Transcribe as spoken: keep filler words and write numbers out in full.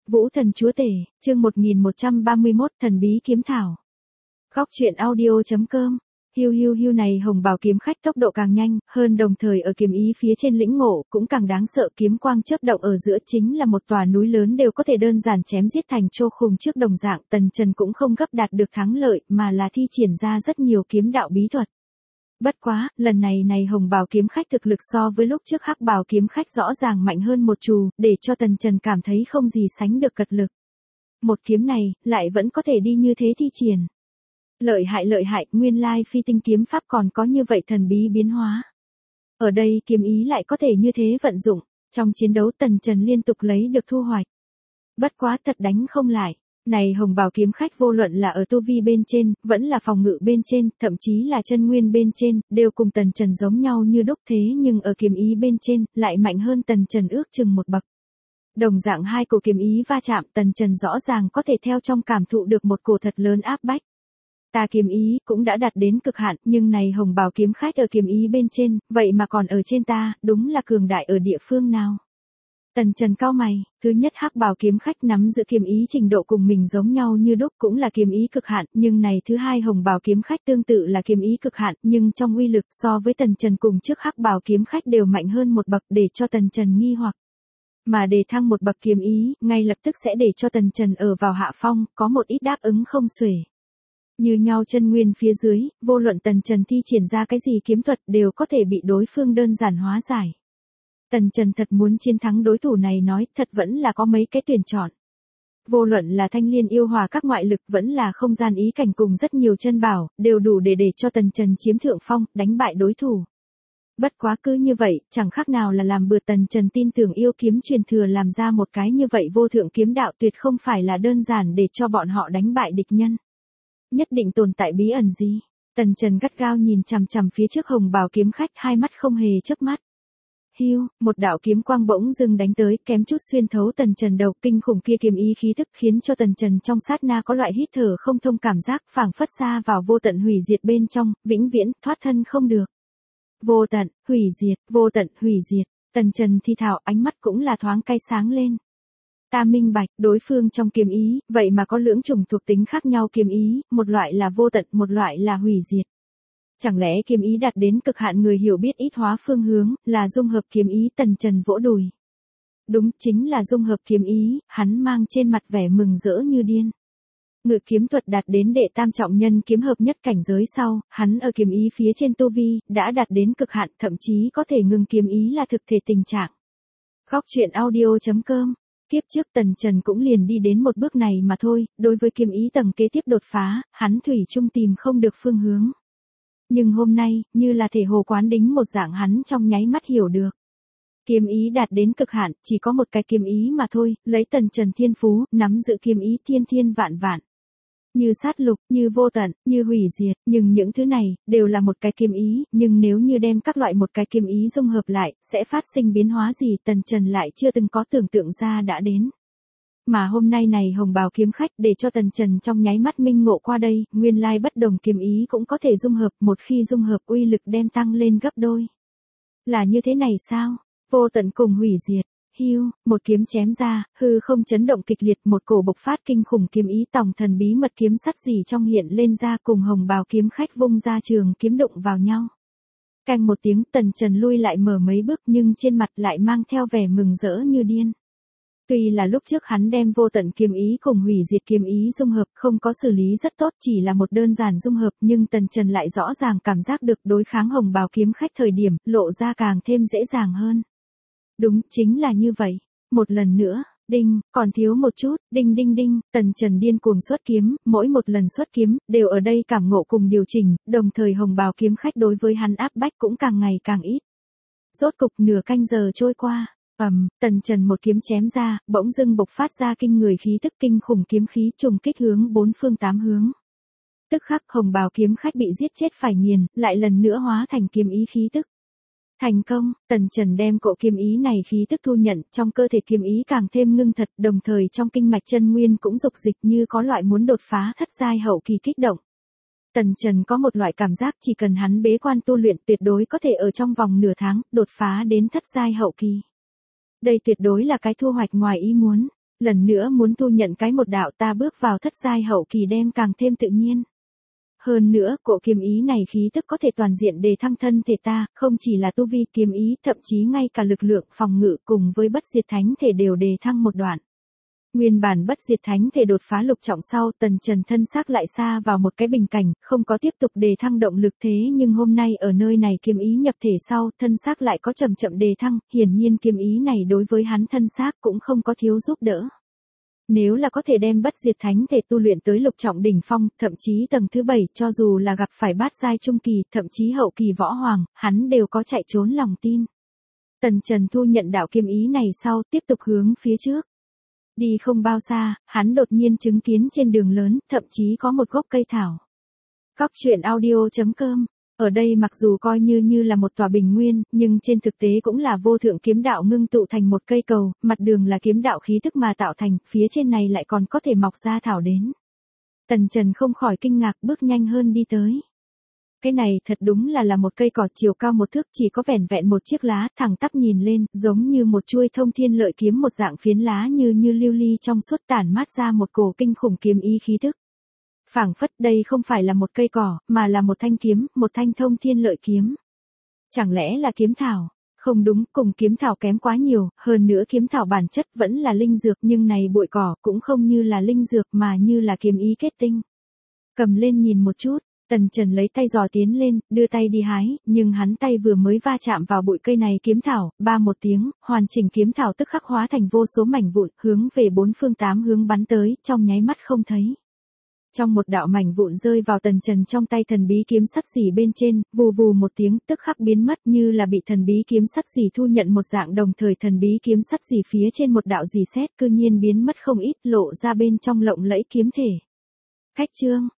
Vũ Thần Chúa Tể, chương một nghìn một trăm ba mươi mốt, Thần Bí Kiếm Thảo. Góc truyện audio.com. Hiu hiu hiu này hồng bào kiếm khách tốc độ càng nhanh, hơn đồng thời ở kiếm ý phía trên lĩnh ngộ, cũng càng đáng sợ, kiếm quang chớp động ở giữa chính là một tòa núi lớn đều có thể đơn giản chém giết thành trô khung trước đồng dạng, Tần Trần cũng không gấp đạt được thắng lợi, mà là thi triển ra rất nhiều kiếm đạo bí thuật. Bất quá, lần này này hồng bào kiếm khách thực lực so với lúc trước hắc bào kiếm khách rõ ràng mạnh hơn một trù, để cho Tần Trần cảm thấy không gì sánh được cật lực. Một kiếm này, lại vẫn có thể đi như thế thi triển. Lợi hại lợi hại, nguyên lai phi tinh kiếm pháp còn có như vậy thần bí biến hóa. Ở đây kiếm ý lại có thể như thế vận dụng, trong chiến đấu Tần Trần liên tục lấy được thu hoạch. Bất quá thật đánh không lại. Này hồng bào kiếm khách vô luận là ở tu vi bên trên, vẫn là phòng ngự bên trên, thậm chí là chân nguyên bên trên, đều cùng Tần Trần giống nhau như đúc, thế nhưng ở kiếm ý bên trên, lại mạnh hơn Tần Trần ước chừng một bậc. Đồng dạng hai cổ kiếm ý va chạm, Tần Trần rõ ràng có thể theo trong cảm thụ được một cổ thật lớn áp bách. Ta kiếm ý cũng đã đạt đến cực hạn, nhưng này hồng bào kiếm khách ở kiếm ý bên trên, vậy mà còn ở trên ta, đúng là cường đại ở địa phương nào? Tần Trần cau mày, thứ nhất hắc bào kiếm khách nắm giữ kiếm ý trình độ cùng mình giống nhau như đúc, cũng là kiếm ý cực hạn, nhưng này thứ hai hồng bào kiếm khách tương tự là kiếm ý cực hạn, nhưng trong uy lực so với Tần Trần cùng trước hắc bào kiếm khách đều mạnh hơn một bậc, để cho Tần Trần nghi hoặc. Mà để thăng một bậc kiếm ý, ngay lập tức sẽ để cho Tần Trần ở vào hạ phong, có một ít đáp ứng không xuể. Như nhau chân nguyên phía dưới, vô luận Tần Trần thi triển ra cái gì kiếm thuật đều có thể bị đối phương đơn giản hóa giải. Tần Trần thật muốn chiến thắng đối thủ này nói, thật vẫn là có mấy cái tuyển chọn. Vô luận là thanh liên yêu hòa các ngoại lực, vẫn là không gian ý cảnh cùng rất nhiều chân bảo, đều đủ để để cho Tần Trần chiếm thượng phong, đánh bại đối thủ. Bất quá cứ như vậy, chẳng khác nào là làm bừa. Tần Trần tin tưởng yêu kiếm truyền thừa làm ra một cái như vậy vô thượng kiếm đạo tuyệt không phải là đơn giản để cho bọn họ đánh bại địch nhân. Nhất định tồn tại bí ẩn gì? Tần Trần gắt gao nhìn chằm chằm phía trước hồng bào kiếm khách, hai mắt không hề chớp mắt. Hiu, một đạo kiếm quang bỗng dưng đánh tới, kém chút xuyên thấu Tần Trần đầu, kinh khủng kia kiếm ý khí tức khiến cho Tần Trần trong sát na có loại hít thở không thông cảm giác, phảng phất xa vào vô tận hủy diệt bên trong, vĩnh viễn thoát thân không được. Vô tận, hủy diệt, vô tận, hủy diệt. Tần Trần thi thảo, ánh mắt cũng là thoáng cay sáng lên. Ta minh bạch, đối phương trong kiếm ý, vậy mà có lưỡng chủng thuộc tính khác nhau kiếm ý, một loại là vô tận, một loại là hủy diệt. Chẳng lẽ kiếm ý đạt đến cực hạn người hiểu biết ít hóa phương hướng, là dung hợp kiếm ý? Tần Trần vỗ đùi. Đúng, chính là dung hợp kiếm ý, hắn mang trên mặt vẻ mừng rỡ như điên. Ngự kiếm thuật đạt đến đệ tam trọng nhân kiếm hợp nhất cảnh giới sau, hắn ở kiếm ý phía trên tu vi, đã đạt đến cực hạn, thậm chí có thể ngừng kiếm ý là thực thể tình trạng. Góc truyện audio.com. Kiếp trước Tần Trần cũng liền đi đến một bước này mà thôi, đối với kiếm ý tầng kế tiếp đột phá, hắn thủy chung tìm không được phương hướng. Nhưng hôm nay, như là thể hồ quán đính một dạng, hắn trong nháy mắt hiểu được. Kiếm ý đạt đến cực hạn, chỉ có một cái kiếm ý mà thôi, lấy Tần Trần thiên phú, nắm giữ kiếm ý thiên thiên vạn vạn. Như sát lục, như vô tận, như hủy diệt, nhưng những thứ này, đều là một cái kiếm ý, nhưng nếu như đem các loại một cái kiếm ý dung hợp lại, sẽ phát sinh biến hóa gì? Tần Trần lại chưa từng có tưởng tượng ra đã đến. Mà hôm nay này hồng bào kiếm khách để cho Tần Trần trong nháy mắt minh ngộ qua đây, nguyên lai bất đồng kiếm ý cũng có thể dung hợp, một khi dung hợp uy lực đem tăng lên gấp đôi. Là như thế này sao? Vô tận cùng hủy diệt. Hiu, một kiếm chém ra, hư không chấn động kịch liệt, một cổ bộc phát kinh khủng kiếm ý tòng thần bí mật kiếm sắt gì trong hiện lên ra, cùng hồng bào kiếm khách vung ra trường kiếm đụng vào nhau. Canh một tiếng, Tần Trần lui lại mở mấy bước, nhưng trên mặt lại mang theo vẻ mừng rỡ như điên. Tuy là lúc trước hắn đem vô tận kiếm ý cùng hủy diệt kiếm ý dung hợp, không có xử lý rất tốt, chỉ là một đơn giản dung hợp, nhưng Tần Trần lại rõ ràng cảm giác được đối kháng hồng bào kiếm khách thời điểm, lộ ra càng thêm dễ dàng hơn. Đúng, chính là như vậy. Một lần nữa, đinh, còn thiếu một chút, đinh đinh đinh, Tần Trần điên cuồng xuất kiếm, mỗi một lần xuất kiếm, đều ở đây cảm ngộ cùng điều chỉnh, đồng thời hồng bào kiếm khách đối với hắn áp bách cũng càng ngày càng ít. Rốt cục nửa canh giờ trôi qua, ầm, Tần Trần một kiếm chém ra, bỗng dưng bộc phát ra kinh người khí tức kinh khủng kiếm khí trùng kích hướng bốn phương tám hướng. Tức khắc hồng bào kiếm khách bị giết chết phải nghiền, lại lần nữa hóa thành kiếm ý khí tức. Thành công, Tần Trần đem cỗ kiếm ý này khí tức thu nhận, trong cơ thể kiếm ý càng thêm ngưng thật, đồng thời trong kinh mạch chân nguyên cũng dục dịch như có loại muốn đột phá thất giai hậu kỳ kích động. Tần Trần có một loại cảm giác chỉ cần hắn bế quan tu luyện tuyệt đối có thể ở trong vòng nửa tháng, đột phá đến thất giai hậu kỳ. Đây tuyệt đối là cái thu hoạch ngoài ý muốn. Lần nữa muốn tu nhận cái một đạo ta bước vào thất giai hậu kỳ đem càng thêm tự nhiên. Hơn nữa, cỗ kiếm ý này khí tức có thể toàn diện đề thăng thân thể ta, không chỉ là tu vi kiếm ý, thậm chí ngay cả lực lượng phòng ngự cùng với bất diệt thánh thể đều đề thăng một đoạn. Nguyên bản bất diệt thánh thể đột phá lục trọng sau, Tần Trần thân xác lại xa vào một cái bình cảnh, không có tiếp tục đề thăng động lực thế nhưng hôm nay ở nơi này kiếm ý nhập thể sau, thân xác lại có chậm chậm đề thăng, hiển nhiên kiếm ý này đối với hắn thân xác cũng không có thiếu giúp đỡ. Nếu là có thể đem bất diệt thánh thể tu luyện tới lục trọng đỉnh phong, thậm chí tầng thứ bảy, cho dù là gặp phải bát giai trung kỳ, thậm chí hậu kỳ võ hoàng, hắn đều có chạy trốn lòng tin. Tần Trần thu nhận đạo kiếm ý này sau, tiếp tục hướng phía trước. Đi không bao xa, hắn đột nhiên chứng kiến trên đường lớn, thậm chí có một gốc cây thảo. Góc truyện audio chấm com. Ở đây mặc dù coi như như là một tòa bình nguyên, nhưng trên thực tế cũng là vô thượng kiếm đạo ngưng tụ thành một cây cầu, mặt đường là kiếm đạo khí thức mà tạo thành, phía trên này lại còn có thể mọc ra thảo đến. Tần Trần không khỏi kinh ngạc, bước nhanh hơn đi tới. Cái này thật đúng là là một cây cỏ chiều cao một thước, chỉ có vẻn vẹn một chiếc lá, thẳng tắp nhìn lên, giống như một chuôi thông thiên lợi kiếm, một dạng phiến lá như như lưu ly trong suốt, tản mát ra một cổ kinh khủng kiếm ý khí tức. Phảng phất đây không phải là một cây cỏ, mà là một thanh kiếm, một thanh thông thiên lợi kiếm. Chẳng lẽ là kiếm thảo? Không đúng, cùng kiếm thảo kém quá nhiều, hơn nữa kiếm thảo bản chất vẫn là linh dược, nhưng này bụi cỏ cũng không như là linh dược mà như là kiếm ý kết tinh. Cầm lên nhìn một chút, Tần Trần lấy tay giò tiến lên, đưa tay đi hái, nhưng hắn tay vừa mới va chạm vào bụi cây này kiếm thảo, ba một tiếng, hoàn chỉnh kiếm thảo tức khắc hóa thành vô số mảnh vụn, hướng về bốn phương tám hướng bắn tới, trong nháy mắt không thấy. Trong một đạo mảnh vụn rơi vào Tần Trần trong tay thần bí kiếm sắt xỉ bên trên, vù vù một tiếng, tức khắc biến mất, như là bị thần bí kiếm sắt xỉ thu nhận một dạng, đồng thời thần bí kiếm sắt xỉ phía trên một đạo rỉ sét cư nhiên biến mất không ít, lộ ra bên trong lộng lẫy kiếm thể. Cách chương